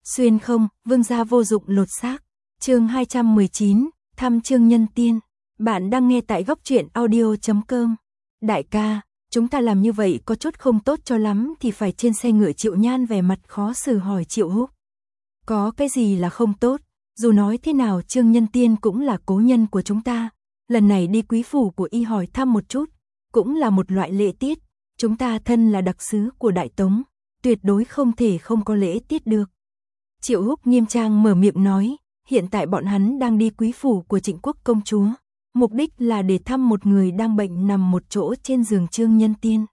Xuyên không, vương gia vô dụng lột xác. Chương 219, thăm Trương Nhân Tiên. Bạn đang nghe tại góc truyện audio.com. Đại ca, chúng ta làm như vậy có chút không tốt cho lắm thì phải trên xe ngựa. Triệu Nhan vẻ mặt khó xử hỏi Triệu Húc. Có cái gì là không tốt, dù nói thế nào Trương Nhân Tiên cũng là cố nhân của chúng ta. Lần này đi quý phủ của y hỏi thăm một chút, cũng là một loại lễ tiết. Chúng ta thân là đặc sứ của Đại Tống, tuyệt đối không thể không có lễ tiết được. Triệu Húc nghiêm trang mở miệng nói, hiện tại bọn hắn đang đi quý phủ của Trịnh Quốc công chúa, mục đích là để thăm một người đang bệnh nằm một chỗ trên giường Trương Nhân Tiên.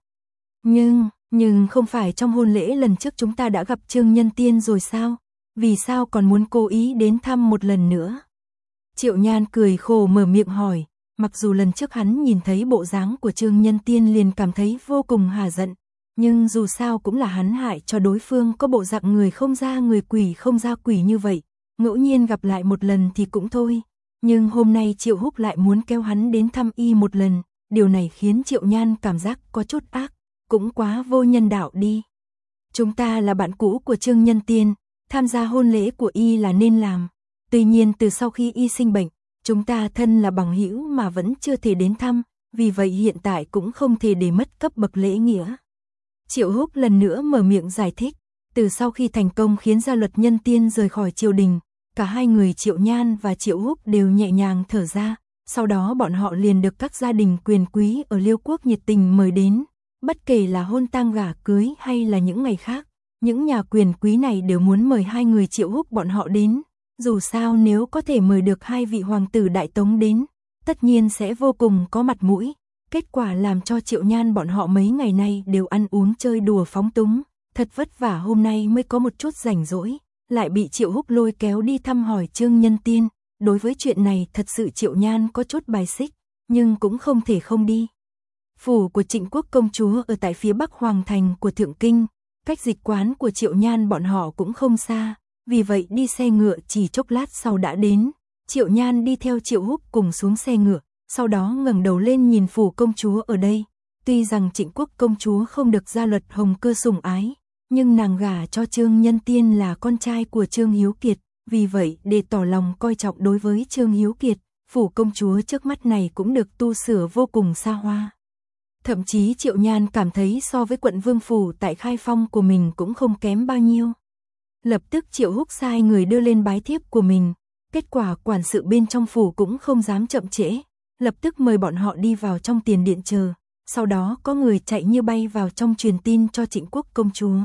Nhưng không phải trong hôn lễ lần trước chúng ta đã gặp Trương Nhân Tiên rồi sao? Vì sao còn muốn cố ý đến thăm một lần nữa? Triệu Nhan cười khổ mở miệng hỏi, mặc dù lần trước hắn nhìn thấy bộ dáng của Trương Nhân Tiên liền cảm thấy vô cùng hả giận, nhưng dù sao cũng là hắn hại cho đối phương có bộ dạng người không ra người quỷ không ra quỷ như vậy, ngẫu nhiên gặp lại một lần thì cũng thôi. Nhưng hôm nay Triệu Húc lại muốn kéo hắn đến thăm y một lần, điều này khiến Triệu Nhan cảm giác có chút ác, cũng quá vô nhân đạo đi. Chúng ta là bạn cũ của Trương Nhân Tiên, tham gia hôn lễ của y là nên làm. Tuy nhiên từ sau khi y sinh bệnh, chúng ta thân là bằng hữu mà vẫn chưa thể đến thăm, vì vậy hiện tại cũng không thể để mất cấp bậc lễ nghĩa. Triệu Húc lần nữa mở miệng giải thích, từ sau khi thành công khiến Gia Luật Nhân Tiên rời khỏi triều đình, cả hai người Triệu Nhan và Triệu Húc đều nhẹ nhàng thở ra, sau đó bọn họ liền được các gia đình quyền quý ở Liêu Quốc nhiệt tình mời đến, bất kể là hôn tang gả cưới hay là những ngày khác, những nhà quyền quý này đều muốn mời hai người Triệu Húc bọn họ đến, dù sao nếu có thể mời được hai vị hoàng tử Đại Tống đến, tất nhiên sẽ vô cùng có mặt mũi. Kết quả làm cho Triệu Nhan bọn họ mấy ngày nay đều ăn uống chơi đùa phóng túng, thật vất vả hôm nay mới có một chút rảnh rỗi, lại bị Triệu Húc lôi kéo đi thăm hỏi Trương Nhân Tiên. Đối với chuyện này thật sự Triệu Nhan có chút bài xích, nhưng cũng không thể không đi. Phủ của Trịnh Quốc công chúa ở tại phía bắc hoàng thành của Thượng Kinh, cách dịch quán của Triệu Nhan bọn họ cũng không xa, vì vậy đi xe ngựa chỉ chốc lát sau đã đến. Triệu Nhan đi theo Triệu Húc cùng xuống xe ngựa, sau đó ngẩng đầu lên nhìn phủ công chúa ở đây. Tuy rằng Trịnh Quốc công chúa không được Gia Luật Hồng Cơ sủng ái, nhưng nàng gả cho Trương Nhân Tiên là con trai của Trương Hiếu Kiệt, vì vậy để tỏ lòng coi trọng đối với Trương Hiếu Kiệt, phủ công chúa trước mắt này cũng được tu sửa vô cùng xa hoa. Thậm chí Triệu Nhan cảm thấy so với quận Vương phủ tại Khai Phong của mình cũng không kém bao nhiêu. Lập tức Triệu Húc sai người đưa lên bái thiếp của mình, kết quả quản sự bên trong phủ cũng không dám chậm trễ, lập tức mời bọn họ đi vào trong tiền điện chờ, sau đó có người chạy như bay vào trong truyền tin cho Trịnh Quốc công chúa.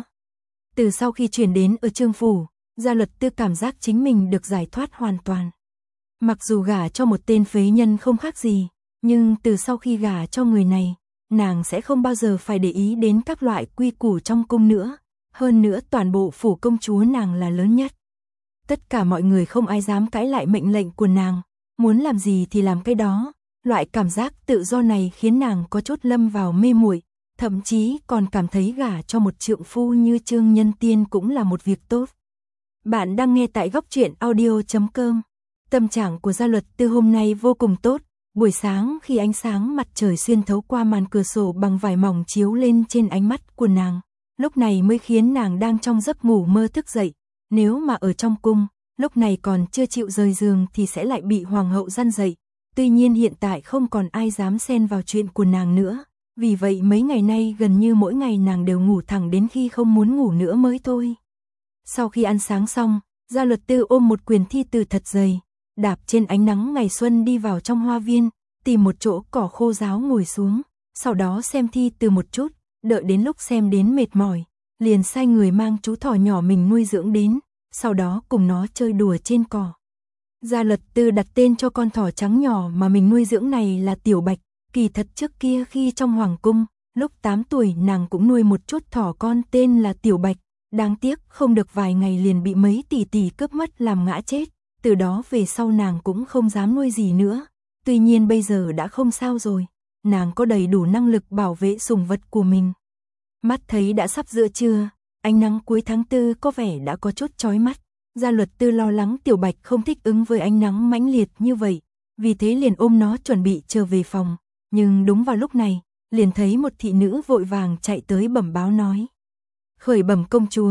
Từ sau khi chuyển đến ở Trương phủ, Gia Luật Tư cảm giác chính mình được giải thoát hoàn toàn. Mặc dù gả cho một tên phế nhân không khác gì, nhưng từ sau khi gả cho người này, nàng sẽ không bao giờ phải để ý đến các loại quy củ trong cung nữa. Hơn nữa toàn bộ phủ công chúa nàng là lớn nhất. Tất cả mọi người không ai dám cãi lại mệnh lệnh của nàng, muốn làm gì thì làm cái đó. Loại cảm giác tự do này khiến nàng có chút lâm vào mê muội, thậm chí còn cảm thấy gả cho một trượng phu như Trương Nhân Tiên cũng là một việc tốt. Bạn đang nghe tại góc truyện audio.com. Tâm trạng của Gia Luật Tư hôm nay vô cùng tốt. Buổi sáng khi ánh sáng mặt trời xuyên thấu qua màn cửa sổ bằng vải mỏng chiếu lên trên ánh mắt của nàng, lúc này mới khiến nàng đang trong giấc ngủ mơ thức dậy. Nếu mà ở trong cung, lúc này còn chưa chịu rời giường thì sẽ lại bị hoàng hậu răn dậy. Tuy nhiên hiện tại không còn ai dám xen vào chuyện của nàng nữa, vì vậy mấy ngày nay gần như mỗi ngày nàng đều ngủ thẳng đến khi không muốn ngủ nữa mới thôi. Sau khi ăn sáng xong, Gia Luật Tư ôm một quyển thi từ thật dày, đạp trên ánh nắng ngày xuân đi vào trong hoa viên, tìm một chỗ cỏ khô ráo ngồi xuống, sau đó xem thi từ một chút, đợi đến lúc xem đến mệt mỏi, liền sai người mang chú thỏ nhỏ mình nuôi dưỡng đến, sau đó cùng nó chơi đùa trên cỏ. Gia Luật Tư đặt tên cho con thỏ trắng nhỏ mà mình nuôi dưỡng này là Tiểu Bạch, kỳ thật trước kia khi trong hoàng cung, lúc 8 tuổi nàng cũng nuôi một chút thỏ con tên là Tiểu Bạch, đáng tiếc không được vài ngày liền bị mấy tỷ tỷ cướp mất làm ngã chết, từ đó về sau nàng cũng không dám nuôi gì nữa, tuy nhiên bây giờ đã không sao rồi, nàng có đầy đủ năng lực bảo vệ sủng vật của mình. Mắt thấy đã sắp giữa trưa, ánh nắng cuối tháng 4 có vẻ đã có chút chói mắt. Gia Luật Tư lo lắng Tiểu Bạch không thích ứng với ánh nắng mãnh liệt như vậy, vì thế liền ôm nó chuẩn bị trở về phòng. Nhưng đúng vào lúc này, liền thấy một thị nữ vội vàng chạy tới bẩm báo nói. Khởi bẩm công chúa,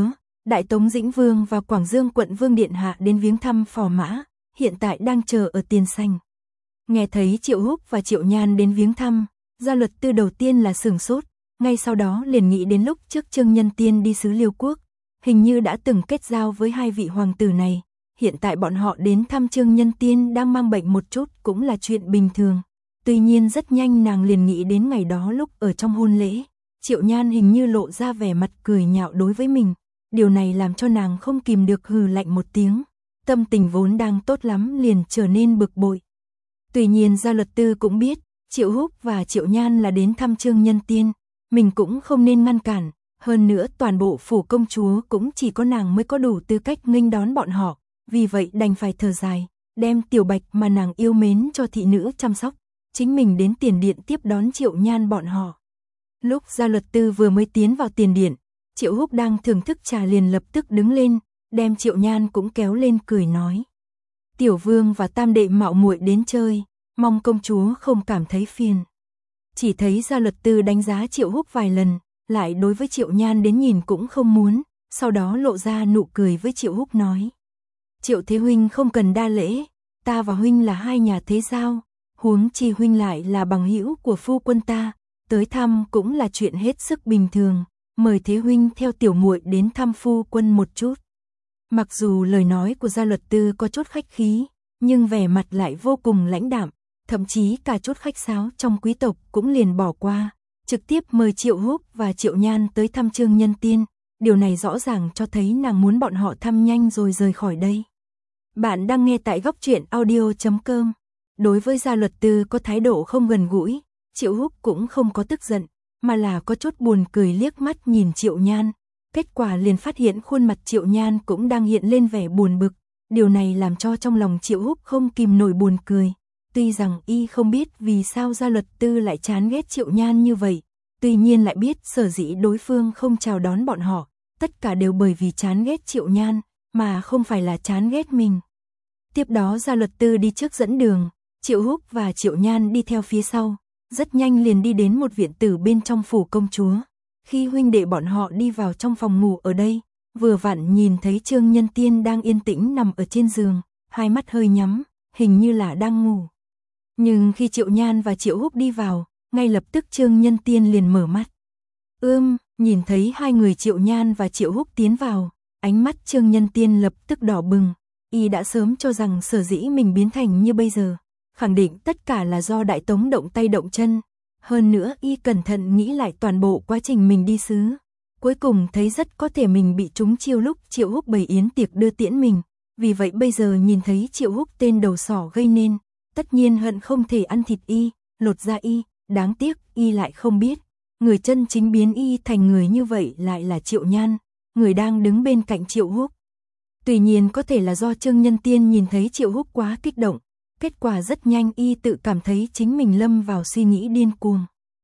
Đại Tống Dĩnh Vương và Quảng Dương Quận Vương Điện Hạ đến viếng thăm phò mã, hiện tại đang chờ ở tiền sảnh. Nghe thấy Triệu Húc và Triệu Nhan đến viếng thăm, Gia Luật Tư đầu tiên là sửng sốt, ngay sau đó liền nghĩ đến lúc trước Trương Nhân Tiên đi xứ Liêu Quốc, hình như đã từng kết giao với hai vị hoàng tử này, hiện tại bọn họ đến thăm Trương Nhân Tiên đang mang bệnh một chút cũng là chuyện bình thường. Tuy nhiên rất nhanh nàng liền nghĩ đến ngày đó lúc ở trong hôn lễ, Triệu Nhan hình như lộ ra vẻ mặt cười nhạo đối với mình, điều này làm cho nàng không kìm được hừ lạnh một tiếng, tâm tình vốn đang tốt lắm liền trở nên bực bội. Tuy nhiên Gia Luật Tư cũng biết, Triệu Húc và Triệu Nhan là đến thăm Trương Nhân Tiên, mình cũng không nên ngăn cản, hơn nữa toàn bộ phủ công chúa cũng chỉ có nàng mới có đủ tư cách nghênh đón bọn họ, vì vậy đành phải thở dài, đem Tiểu Bạch mà nàng yêu mến cho thị nữ chăm sóc, chính mình đến tiền điện tiếp đón Triệu Nhan bọn họ. Lúc Gia Luật Tư vừa mới tiến vào tiền điện, Triệu Húc đang thưởng thức trà liền lập tức đứng lên, đem Triệu Nhan cũng kéo lên cười nói: "Tiểu vương và tam đệ mạo muội đến chơi, mong công chúa không cảm thấy phiền." Chỉ thấy Gia Luật Tư đánh giá Triệu Húc vài lần, lại đối với Triệu Nhan đến nhìn cũng không muốn, sau đó lộ ra nụ cười với Triệu Húc nói: "Triệu Thế huynh không cần đa lễ, ta và huynh là hai nhà thế giao, huống chi huynh lại là bằng hữu của phu quân ta, tới thăm cũng là chuyện hết sức bình thường, mời Thế huynh theo tiểu muội đến thăm phu quân một chút." Mặc dù lời nói của Gia Luật Tư có chút khách khí, nhưng vẻ mặt lại vô cùng lãnh đạm, thậm chí cả chút khách sáo trong quý tộc cũng liền bỏ qua, trực tiếp mời Triệu Húc và Triệu Nhan tới thăm Trương Nhân Tiên, điều này rõ ràng cho thấy nàng muốn bọn họ thăm nhanh rồi rời khỏi đây. Bạn đang nghe tại goctruyện.audio.com. Đối với Gia Luật Tư có thái độ không gần gũi, Triệu Húc cũng không có tức giận, mà là có chút buồn cười liếc mắt nhìn Triệu Nhan, kết quả liền phát hiện khuôn mặt Triệu Nhan cũng đang hiện lên vẻ buồn bực, điều này làm cho trong lòng Triệu Húc không kìm nổi buồn cười. Tuy rằng y không biết vì sao Gia Luật Tư lại chán ghét Triệu Nhan như vậy, tuy nhiên lại biết sở dĩ đối phương không chào đón bọn họ, tất cả đều bởi vì chán ghét Triệu Nhan, mà không phải là chán ghét mình. Tiếp đó Gia Luật Tư đi trước dẫn đường, Triệu Húc và Triệu Nhan đi theo phía sau, rất nhanh liền đi đến một viện tử bên trong phủ công chúa. Khi huynh đệ bọn họ đi vào trong phòng ngủ ở đây, vừa vặn nhìn thấy Trương Nhân Tiên đang yên tĩnh nằm ở trên giường, hai mắt hơi nhắm, hình như là đang ngủ. Nhưng khi Triệu Nhan và Triệu Húc đi vào, ngay lập tức Trương Nhân Tiên liền mở mắt. Nhìn thấy hai người Triệu Nhan và Triệu Húc tiến vào, ánh mắt Trương Nhân Tiên lập tức đỏ bừng, y đã sớm cho rằng sở dĩ mình biến thành như bây giờ, khẳng định tất cả là do Đại Tống động tay động chân. Hơn nữa y cẩn thận nghĩ lại toàn bộ quá trình mình đi xứ, cuối cùng thấy rất có thể mình bị trúng chiêu lúc Triệu Húc bày yến tiệc đưa tiễn mình, vì vậy bây giờ nhìn thấy Triệu Húc tên đầu sỏ gây nên, tất nhiên hận không thể ăn thịt y, lột da y, đáng tiếc y lại không biết, người chân chính biến y thành người như vậy lại là Triệu Nhan, người đang đứng bên cạnh Triệu Húc. Tuy nhiên có thể là do Trương Nhân Tiên nhìn thấy Triệu Húc quá kích động, kết quả rất nhanh y tự cảm thấy chính mình lâm vào suy nghĩ điên cuồng.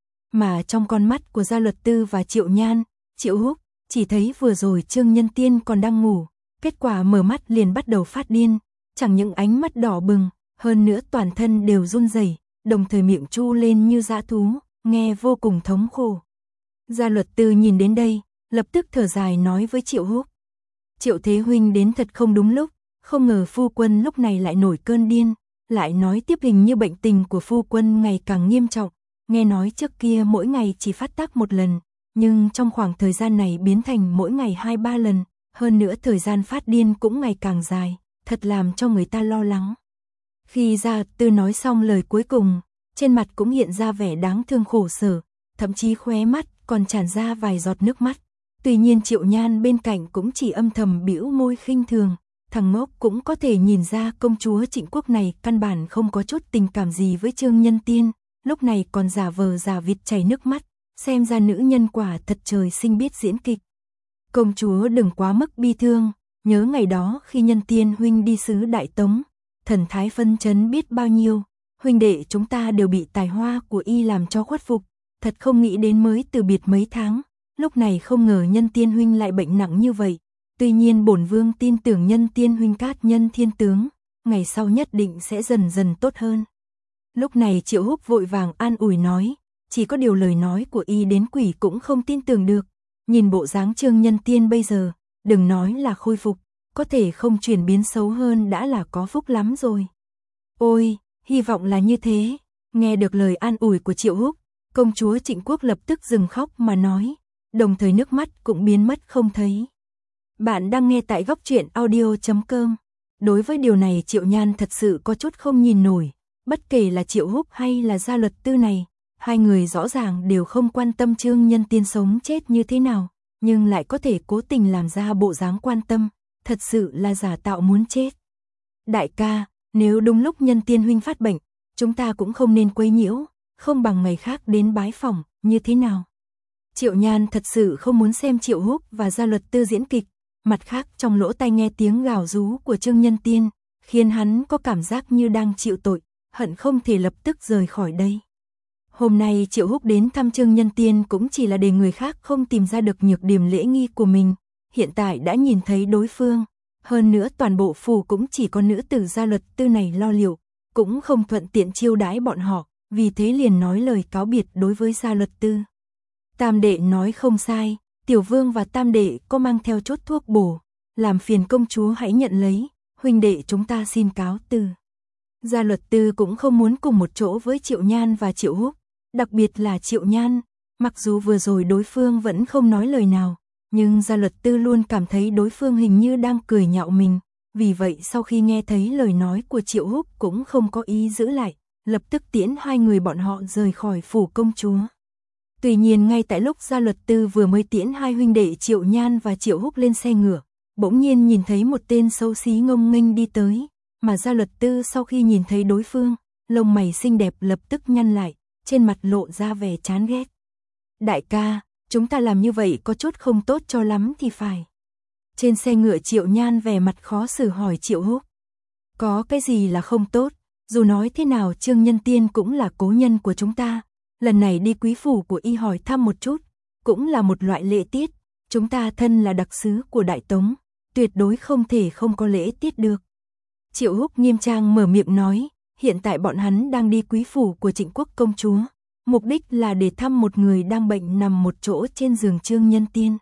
Mà trong con mắt của Gia Luật Tư và Triệu Nhan, Triệu Húc chỉ thấy vừa rồi Trương Nhân Tiên còn đang ngủ, kết quả mở mắt liền bắt đầu phát điên, chẳng những ánh mắt đỏ bừng, hơn nữa toàn thân đều run rẩy, đồng thời miệng chu lên như dã thú, nghe vô cùng thống khổ. Gia Luật Tư nhìn đến đây, lập tức thở dài nói với Triệu Húc: "Triệu Thế huynh đến thật không đúng lúc, không ngờ phu quân lúc này lại nổi cơn điên, lại nói tiếp hình như bệnh tình của phu quân ngày càng nghiêm trọng, nghe nói trước kia mỗi ngày chỉ phát tác một lần, nhưng trong khoảng thời gian này biến thành mỗi ngày 2-3 lần, hơn nữa thời gian phát điên cũng ngày càng dài, thật làm cho người ta lo lắng." Khi Gia Tư nói xong lời cuối cùng, trên mặt cũng hiện ra vẻ đáng thương khổ sở, thậm chí khóe mắt còn tràn ra vài giọt nước mắt. Tuy nhiên Triệu Nhan bên cạnh cũng chỉ âm thầm bĩu môi khinh thường, thằng ngốc cũng có thể nhìn ra công chúa Trịnh Quốc này căn bản không có chút tình cảm gì với Trương Nhân Tiên, lúc này còn giả vờ giả vịt chảy nước mắt, xem ra nữ nhân quả thật trời sinh biết diễn kịch. "Công chúa đừng quá mức bi thương, nhớ ngày đó khi Nhân Tiên huynh đi xứ Đại Tống, thần thái phân chấn biết bao nhiêu, huynh đệ chúng ta đều bị tài hoa của y làm cho khuất phục, thật không nghĩ đến mới từ biệt mấy tháng, lúc này không ngờ Nhân Tiên huynh lại bệnh nặng như vậy. Tuy nhiên bổn vương tin tưởng Nhân Tiên huynh cát nhân thiên tướng, ngày sau nhất định sẽ dần dần tốt hơn." Lúc này Triệu Húc vội vàng an ủi nói, chỉ có điều lời nói của y đến quỷ cũng không tin tưởng được, nhìn bộ dáng Trương Nhân Tiên bây giờ, đừng nói là khôi phục, có thể không chuyển biến xấu hơn đã là có phúc lắm rồi. Ôi, hy vọng là như thế. Nghe được lời an ủi của Triệu Húc, công chúa Trịnh Quốc lập tức dừng khóc mà nói, đồng thời nước mắt cũng biến mất không thấy. Bạn đang nghe tại góc truyện audio.com. Đối với điều này Triệu Nhan thật sự có chút không nhìn nổi, bất kể là Triệu Húc hay là Gia Luật Tư này, hai người rõ ràng đều không quan tâm Trương Nhân Tiên sống chết như thế nào, nhưng lại có thể cố tình làm ra bộ dáng quan tâm, thật sự là giả tạo muốn chết. Đại ca, nếu đúng lúc Nhân Tiên huynh phát bệnh, chúng ta cũng không nên quấy nhiễu, không bằng ngày khác đến bái phỏng, như thế nào? Triệu Nhan thật sự không muốn xem Triệu Húc và Gia Luật Tư diễn kịch, mặt khác trong lỗ tai nghe tiếng gào rú của Trương Nhân Tiên, khiến hắn có cảm giác như đang chịu tội, hận không thể lập tức rời khỏi đây. Hôm nay Triệu Húc đến thăm Trương Nhân Tiên cũng chỉ là để người khác không tìm ra được nhược điểm lễ nghi của mình, hiện tại đã nhìn thấy đối phương, hơn nữa toàn bộ phủ cũng chỉ có nữ tử Gia Luật Tư này lo liệu, cũng không thuận tiện chiêu đãi bọn họ, vì thế liền nói lời cáo biệt đối với Gia Luật Tư. Tam đệ nói không sai, Tiểu Vương và Tam đệ có mang theo chút thuốc bổ, làm phiền công chúa hãy nhận lấy, huynh đệ chúng ta xin cáo từ. Gia Luật Tư cũng không muốn cùng một chỗ với Triệu Nhan và Triệu Húc, đặc biệt là Triệu Nhan, mặc dù vừa rồi đối phương vẫn không nói lời nào, nhưng Gia Luật Tư luôn cảm thấy đối phương hình như đang cười nhạo mình, vì vậy sau khi nghe thấy lời nói của Triệu Húc cũng không có ý giữ lại, lập tức tiễn hai người bọn họ rời khỏi phủ công chúa. Tuy nhiên ngay tại lúc Gia Luật Tư vừa mới tiễn hai huynh đệ Triệu Nhan và Triệu Húc lên xe ngựa, bỗng nhiên nhìn thấy một tên xấu xí ngông nghênh đi tới, mà Gia Luật Tư sau khi nhìn thấy đối phương, lông mày xinh đẹp lập tức nhăn lại, trên mặt lộ ra vẻ chán ghét. Đại ca, chúng ta làm như vậy có chút không tốt cho lắm thì phải. Trên xe ngựa Triệu Nhan vẻ mặt khó xử hỏi Triệu Húc. Có cái gì là không tốt, dù nói thế nào Trương Nhân Tiên cũng là cố nhân của chúng ta, lần này đi quý phủ của y hỏi thăm một chút, cũng là một loại lễ tiết, chúng ta thân là đặc sứ của Đại Tống, tuyệt đối không thể không có lễ tiết được. Triệu Húc nghiêm trang mở miệng nói, hiện tại bọn hắn đang đi quý phủ của Trịnh Quốc công chúa, mục đích là để thăm một người đang bệnh nằm một chỗ trên giường Trương Nhân Tiên.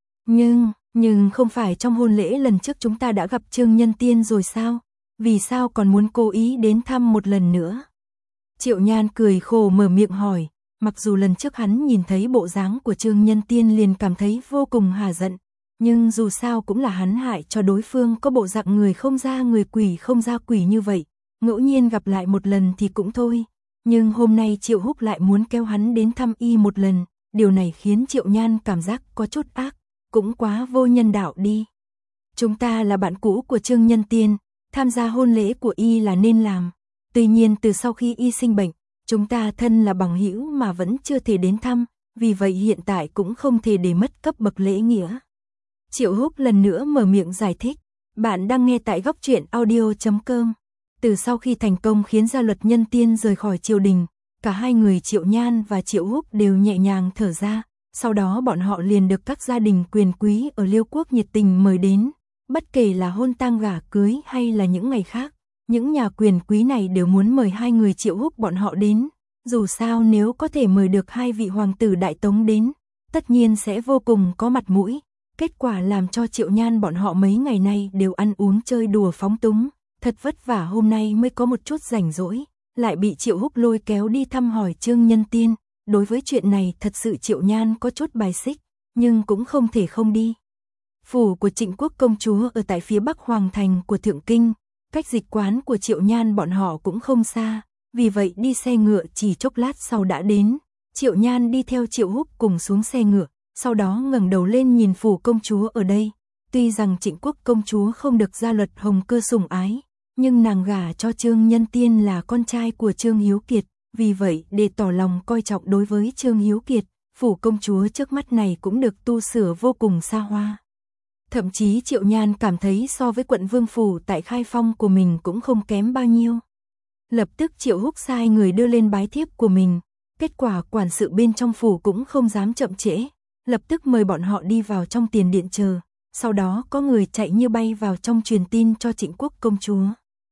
Nhưng không phải trong hôn lễ lần trước chúng ta đã gặp Trương Nhân Tiên rồi sao? Vì sao còn muốn cố ý đến thăm một lần nữa? Triệu Nhan cười khổ mở miệng hỏi, mặc dù lần trước hắn nhìn thấy bộ dáng của Trương Nhân Tiên liền cảm thấy vô cùng hả giận, nhưng dù sao cũng là hắn hại cho đối phương có bộ dạng người không ra người quỷ không ra quỷ như vậy, ngẫu nhiên gặp lại một lần thì cũng thôi, nhưng hôm nay Triệu Húc lại muốn kéo hắn đến thăm y một lần, điều này khiến Triệu Nhan cảm giác có chút ác, cũng quá vô nhân đạo đi. Chúng ta là bạn cũ của Trương Nhân Tiên, tham gia hôn lễ của y là nên làm, tuy nhiên từ sau khi y sinh bệnh, chúng ta thân là bằng hữu mà vẫn chưa thể đến thăm, vì vậy hiện tại cũng không thể để mất cấp bậc lễ nghĩa. Triệu Húc lần nữa mở miệng giải thích, bạn đang nghe tại góc truyện audio.com. Từ sau khi thành công khiến Gia Luật Nhân Tiên rời khỏi triều đình, cả hai người Triệu Nhan và Triệu Húc đều nhẹ nhàng thở ra, sau đó bọn họ liền được các gia đình quyền quý ở Liêu Quốc nhiệt tình mời đến, bất kể là hôn tang gả cưới hay là những ngày khác, những nhà quyền quý này đều muốn mời hai người Triệu Húc bọn họ đến, dù sao nếu có thể mời được hai vị hoàng tử Đại Tống đến, tất nhiên sẽ vô cùng có mặt mũi, kết quả làm cho Triệu Nhan bọn họ mấy ngày nay đều ăn uống chơi đùa phóng túng, thật vất vả hôm nay mới có một chút rảnh rỗi, lại bị Triệu Húc lôi kéo đi thăm hỏi Trương Nhân Tiên, đối với chuyện này thật sự Triệu Nhan có chút bài xích, nhưng cũng không thể không đi. Phủ của Trịnh Quốc công chúa ở tại phía bắc hoàng thành của Thượng Kinh, cách dịch quán của Triệu Nhan bọn họ cũng không xa, vì vậy đi xe ngựa chỉ chốc lát sau đã đến. Triệu Nhan đi theo Triệu Húc cùng xuống xe ngựa, sau đó ngẩng đầu lên nhìn phủ công chúa ở đây. Tuy rằng Trịnh Quốc công chúa không được Gia Luật Hồng Cơ sủng ái, nhưng nàng gả cho Trương Nhân Tiên là con trai của Trương Hiếu Kiệt, vì vậy để tỏ lòng coi trọng đối với Trương Hiếu Kiệt, phủ công chúa trước mắt này cũng được tu sửa vô cùng xa hoa. Thậm chí Triệu Nhan cảm thấy so với quận Vương phủ tại Khai Phong của mình cũng không kém bao nhiêu. Lập tức Triệu Húc sai người đưa lên bái thiếp của mình, kết quả quản sự bên trong phủ cũng không dám chậm trễ, lập tức mời bọn họ đi vào trong tiền điện chờ, sau đó có người chạy như bay vào trong truyền tin cho Trịnh Quốc công chúa.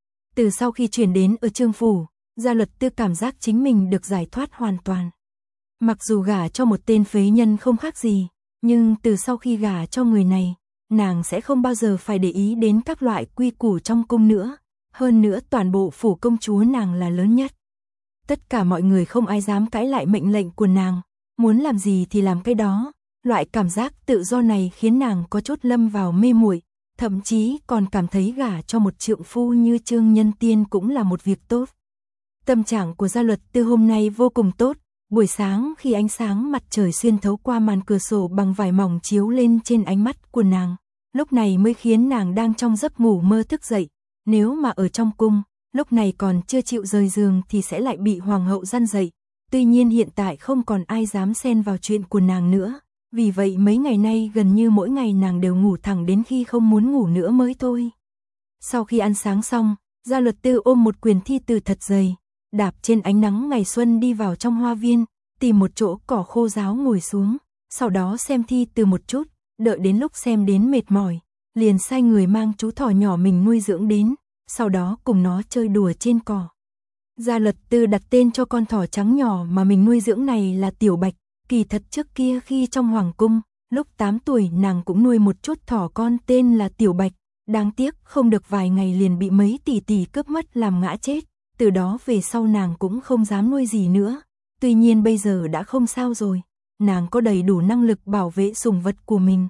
Từ sau khi chuyển đến ở Trương phủ, Gia Luật Tư cảm giác chính mình được giải thoát hoàn toàn. Mặc dù gả cho một tên phế nhân không khác gì, nhưng từ sau khi gả cho người này, nàng sẽ không bao giờ phải để ý đến các loại quy củ trong cung nữa. Hơn nữa toàn bộ phủ công chúa nàng là lớn nhất. Tất cả mọi người không ai dám cãi lại mệnh lệnh của nàng, muốn làm gì thì làm cái đó. Loại cảm giác tự do này khiến nàng có chút lâm vào mê muội, thậm chí còn cảm thấy gả cho một trượng phu như Trương Nhân Tiên cũng là một việc tốt. Tâm trạng của Gia Luật Tư hôm nay vô cùng tốt, buổi sáng khi ánh sáng mặt trời xuyên thấu qua màn cửa sổ bằng vải mỏng chiếu lên trên ánh mắt của nàng, lúc này mới khiến nàng đang trong giấc ngủ mơ thức dậy. Nếu mà ở trong cung, lúc này còn chưa chịu rời giường thì sẽ lại bị hoàng hậu răn dậy. Tuy nhiên hiện tại không còn ai dám xen vào chuyện của nàng nữa, vì vậy mấy ngày nay gần như mỗi ngày nàng đều ngủ thẳng đến khi không muốn ngủ nữa mới thôi. Sau khi ăn sáng xong, Gia Luật Tư ôm một quyển thi từ thật dày, đạp trên ánh nắng ngày xuân đi vào trong hoa viên, tìm một chỗ cỏ khô ráo ngồi xuống, sau đó xem thi từ một chút, đợi đến lúc xem đến mệt mỏi, liền sai người mang chú thỏ nhỏ mình nuôi dưỡng đến, sau đó cùng nó chơi đùa trên cỏ. Gia Luật Tư đặt tên cho con thỏ trắng nhỏ mà mình nuôi dưỡng này là Tiểu Bạch. Kỳ thật trước kia khi trong hoàng cung, lúc 8 tuổi nàng cũng nuôi một chút thỏ con tên là Tiểu Bạch, đáng tiếc không được vài ngày liền bị mấy tỷ tỷ cướp mất làm ngã chết, từ đó về sau nàng cũng không dám nuôi gì nữa. Tuy nhiên bây giờ đã không sao rồi, nàng có đầy đủ năng lực bảo vệ sủng vật của mình.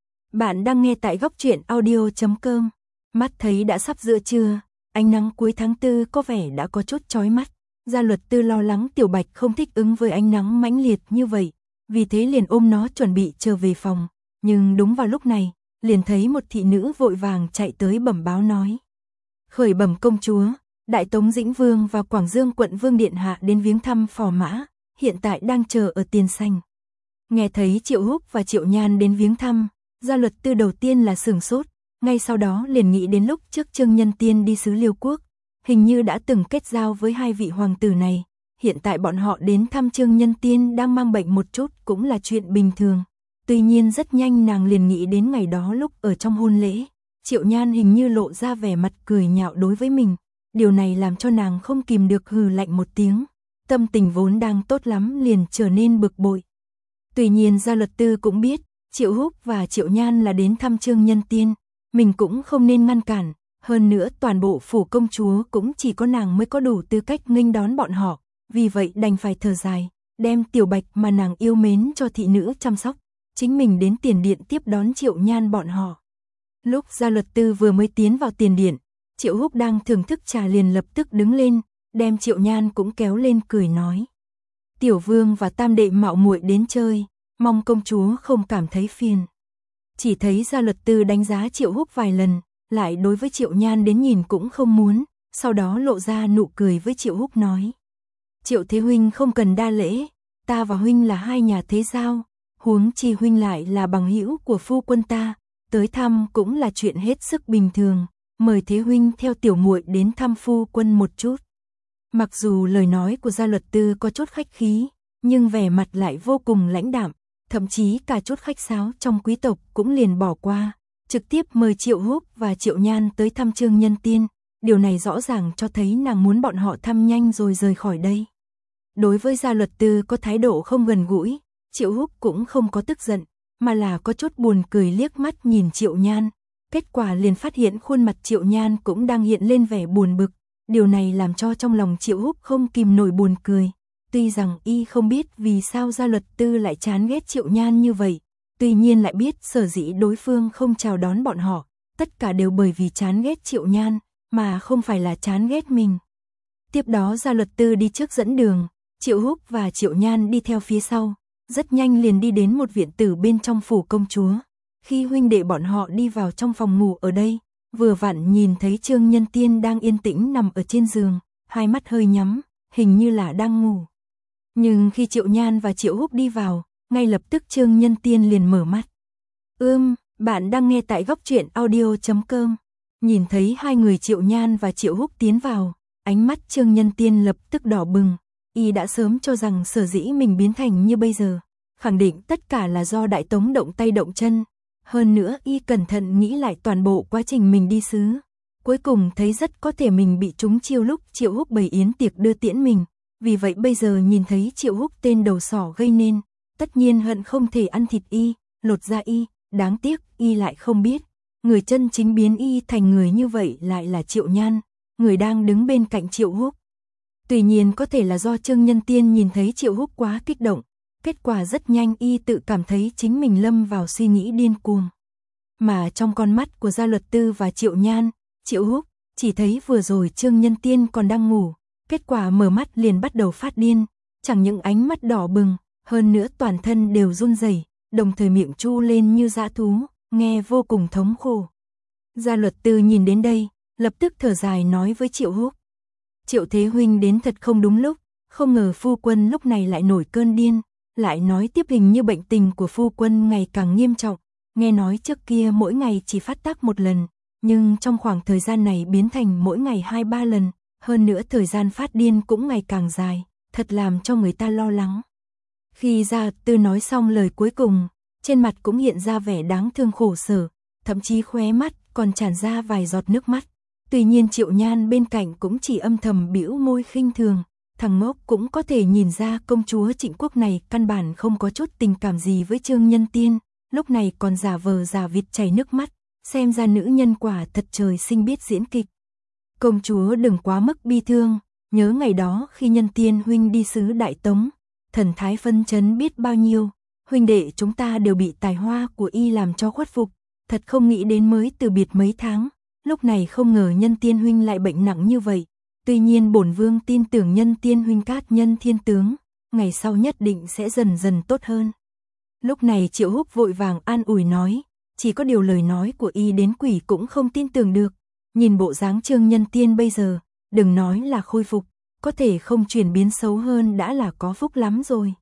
Bạn đang nghe tại góc truyện audio.com. Mắt thấy đã sắp giữa trưa, ánh nắng cuối tháng 4 có vẻ đã có chút chói mắt. Gia Luật Tư lo lắng Tiểu Bạch không thích ứng với ánh nắng mãnh liệt như vậy, vì thế liền ôm nó chuẩn bị trở về phòng. Nhưng đúng vào lúc này, liền thấy một thị nữ vội vàng chạy tới bẩm báo nói: khởi bẩm công chúa, Đại Tống Dĩnh Vương và Quảng Dương quận Vương điện hạ đến viếng thăm phò mã, hiện tại đang chờ ở tiền sảnh. Nghe thấy Triệu Húc và Triệu Nhan đến viếng thăm, Gia Luật Tư đầu tiên là sửng sốt, ngay sau đó liền nghĩ đến lúc trước Trương Nhân Tiên đi sứ Liêu Quốc, hình như đã từng kết giao với hai vị hoàng tử này, hiện tại bọn họ đến thăm Trương Nhân Tiên đang mang bệnh một chút cũng là chuyện bình thường. Tuy nhiên rất nhanh nàng liền nghĩ đến ngày đó lúc ở trong hôn lễ, Triệu Nhan hình như lộ ra vẻ mặt cười nhạo đối với mình, điều này làm cho nàng không kìm được hừ lạnh một tiếng, tâm tình vốn đang tốt lắm liền trở nên bực bội. Tuy nhiên Gia Luật Tư cũng biết, Triệu Húc và Triệu Nhan là đến thăm Trương Nhân Tiên, mình cũng không nên ngăn cản. Hơn nữa toàn bộ phủ công chúa cũng chỉ có nàng mới có đủ tư cách nghênh đón bọn họ, vì vậy đành phải thở dài, đem Tiểu Bạch mà nàng yêu mến cho thị nữ chăm sóc, chính mình đến tiền điện tiếp đón Triệu Nhan bọn họ. Lúc Gia Luật Tư vừa mới tiến vào tiền điện, Triệu Húc đang thưởng thức trà liền lập tức đứng lên, đem Triệu Nhan cũng kéo lên cười nói: Tiểu Vương và Tam đệ mạo muội đến chơi, mong công chúa không cảm thấy phiền. Chỉ thấy Gia Luật Tư đánh giá Triệu Húc vài lần, lại đối với Triệu Nhan đến nhìn cũng không muốn, sau đó lộ ra nụ cười với Triệu Húc nói: Triệu Thế Huynh không cần đa lễ, ta và Huynh là hai nhà thế giao, huống chi Huynh lại là bằng hữu của phu quân ta, tới thăm cũng là chuyện hết sức bình thường, mời Thế Huynh theo tiểu muội đến thăm phu quân một chút. Mặc dù lời nói của Gia Luật Tư có chút khách khí, nhưng vẻ mặt lại vô cùng lãnh đạm, thậm chí cả chút khách sáo trong quý tộc cũng liền bỏ qua, trực tiếp mời Triệu Húc và Triệu Nhan tới thăm Trương Nhân Tiên. Điều này rõ ràng cho thấy nàng muốn bọn họ thăm nhanh rồi rời khỏi đây. Đối với Gia Luật Tư có thái độ không gần gũi, Triệu Húc cũng không có tức giận, mà là có chút buồn cười liếc mắt nhìn Triệu Nhan. Kết quả liền phát hiện khuôn mặt Triệu Nhan cũng đang hiện lên vẻ buồn bực. Điều này làm cho trong lòng Triệu Húc không kìm nổi buồn cười. Tuy rằng y không biết vì sao Gia Luật Tư lại chán ghét Triệu Nhan như vậy, tuy nhiên lại biết sở dĩ đối phương không chào đón bọn họ, tất cả đều bởi vì chán ghét Triệu Nhan, mà không phải là chán ghét mình. Tiếp đó Gia Luật Tư đi trước dẫn đường, Triệu Húc và Triệu Nhan đi theo phía sau, rất nhanh liền đi đến một viện tử bên trong phủ công chúa. Khi huynh đệ bọn họ đi vào trong phòng ngủ ở đây, vừa vặn nhìn thấy Trương Nhân Tiên đang yên tĩnh nằm ở trên giường, hai mắt hơi nhắm, hình như là đang ngủ. Nhưng khi Triệu Nhan và Triệu Húc đi vào, ngay lập tức Trương Nhân Tiên liền mở mắt. Bạn đang nghe tại góc truyện audio.com. Nhìn thấy hai người Triệu Nhan và Triệu Húc tiến vào, ánh mắt Trương Nhân Tiên lập tức đỏ bừng. Y đã sớm cho rằng sở dĩ mình biến thành như bây giờ, khẳng định tất cả là do Đại Tống động tay động chân. Hơn nữa y cẩn thận nghĩ lại toàn bộ quá trình mình đi sứ. Cuối cùng thấy rất có thể mình bị trúng chiêu lúc Triệu Húc bày yến tiệc đưa tiễn mình. Vì vậy bây giờ nhìn thấy Triệu Húc tên đầu sỏ gây nên, tất nhiên hận không thể ăn thịt y, lột da y, Đáng tiếc, y lại không biết, người chân chính biến y thành người như vậy lại là Triệu Nhan, người đang đứng bên cạnh Triệu Húc. Tuy nhiên có thể là do Trương Nhân Tiên nhìn thấy Triệu Húc quá kích động, kết quả rất nhanh y tự cảm thấy chính mình lâm vào suy nghĩ điên cuồng. Mà trong con mắt của Gia Luật Tư và Triệu Nhan, Triệu Húc chỉ thấy vừa rồi Trương Nhân Tiên còn đang ngủ, kết quả mở mắt liền bắt đầu phát điên, chẳng những ánh mắt đỏ bừng, hơn nữa toàn thân đều run rẩy, đồng thời miệng chu lên như dã thú, nghe vô cùng thống khổ. Gia Luật Tư nhìn đến đây, lập tức thở dài nói với Triệu Húc: Triệu Thế huynh đến thật không đúng lúc, không ngờ phu quân lúc này lại nổi cơn điên, lại nói tiếp hình như bệnh tình của phu quân ngày càng nghiêm trọng, nghe nói trước kia mỗi ngày chỉ phát tác một lần, nhưng trong khoảng thời gian này biến thành mỗi ngày 2-3 lần, hơn nữa thời gian phát điên cũng ngày càng dài, thật làm cho người ta lo lắng. Khi Gia Tư nói xong lời cuối cùng, trên mặt cũng hiện ra vẻ đáng thương khổ sở, thậm chí khóe mắt còn tràn ra vài giọt nước mắt. Tuy nhiên Triệu Nhan bên cạnh cũng chỉ âm thầm bĩu môi khinh thường, thằng ngốc cũng có thể nhìn ra công chúa Trịnh Quốc này căn bản không có chút tình cảm gì với Trương Nhân Tiên, lúc này còn giả vờ giả vịt chảy nước mắt, xem ra nữ nhân quả thật trời sinh biết diễn kịch. Công chúa đừng quá mức bi thương, nhớ ngày đó khi Nhân Tiên huynh đi sứ Đại Tống, thần thái phân chấn biết bao nhiêu, huynh đệ chúng ta đều bị tài hoa của y làm cho khuất phục, thật không nghĩ đến mới từ biệt mấy tháng, lúc này không ngờ Nhân Tiên huynh lại bệnh nặng như vậy. Tuy nhiên bổn vương tin tưởng Nhân Tiên huynh cát nhân thiên tướng, ngày sau nhất định sẽ dần dần tốt hơn. Lúc này Triệu Húc vội vàng an ủi nói, chỉ có điều lời nói của y đến quỷ cũng không tin tưởng được, nhìn bộ dáng Trương Nhân Tiên bây giờ, đừng nói là khôi phục, có thể không chuyển biến xấu hơn đã là có phúc lắm rồi.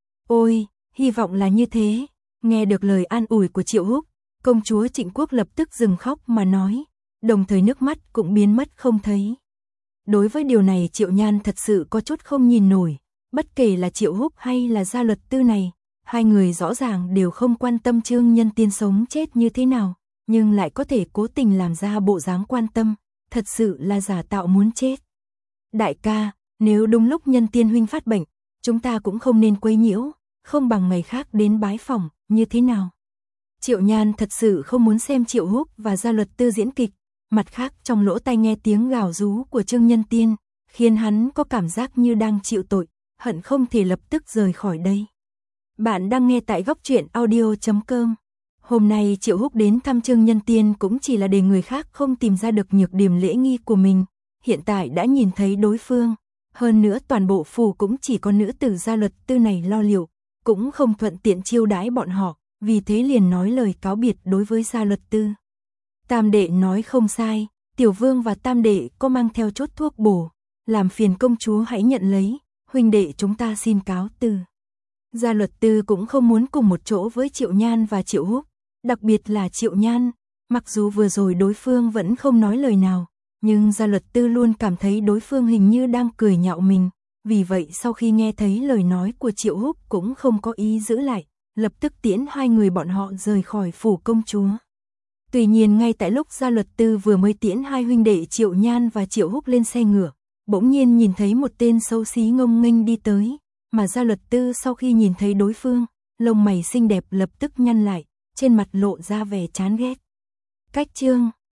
Ôi, hy vọng là như thế. Nghe được lời an ủi của Triệu Húc, công chúa Trịnh Quốc lập tức dừng khóc mà nói, đồng thời nước mắt cũng biến mất không thấy. Đối với điều này Triệu Nhan thật sự có chút không nhìn nổi, bất kể là Triệu Húc hay là Gia Luật Tư này, hai người rõ ràng đều không quan tâm Trương Nhân Tiên sống chết như thế nào, nhưng lại có thể cố tình làm ra bộ dáng quan tâm, thật sự là giả tạo muốn chết. Đại ca, nếu đúng lúc Nhân Tiên huynh phát bệnh, chúng ta cũng không nên quấy nhiễu, không bằng ngày khác đến bái phỏng, như thế nào? Triệu Nhan thật sự không muốn xem Triệu Húc và Gia Luật Tư diễn kịch, mặt khác trong lỗ tai nghe tiếng gào rú của Trương Nhân Tiên, khiến hắn có cảm giác như đang chịu tội, hận không thể lập tức rời khỏi đây. Bạn đang nghe tại góc truyện audio.com. Hôm nay Triệu Húc đến thăm Trương Nhân Tiên cũng chỉ là để người khác không tìm ra được nhược điểm lễ nghi của mình, hiện tại đã nhìn thấy đối phương, hơn nữa toàn bộ phủ cũng chỉ có nữ tử Gia Luật Tư này lo liệu, cũng không thuận tiện chiêu đãi bọn họ, vì thế liền nói lời cáo biệt đối với Gia Luật Tư. Tam đệ nói không sai, tiểu vương và tam đệ có mang theo chốt thuốc bổ, làm phiền công chúa hãy nhận lấy, huynh đệ chúng ta xin cáo từ. Gia Luật Tư cũng không muốn cùng một chỗ với Triệu Nhan và Triệu Húc, đặc biệt là Triệu Nhan, mặc dù vừa rồi đối phương vẫn không nói lời nào, nhưng Gia Luật Tư luôn cảm thấy đối phương hình như đang cười nhạo mình, vì vậy sau khi nghe thấy lời nói của Triệu Húc cũng không có ý giữ lại, lập tức tiễn hai người bọn họ rời khỏi phủ công chúa. Tuy nhiên ngay tại lúc Gia Luật Tư vừa mới tiễn hai huynh đệ Triệu Nhan và Triệu Húc lên xe ngựa, bỗng nhiên nhìn thấy một tên xấu xí ngông nghênh đi tới, mà Gia Luật Tư sau khi nhìn thấy đối phương, lông mày xinh đẹp lập tức nhăn lại, trên mặt lộ ra vẻ chán ghét. Cách chương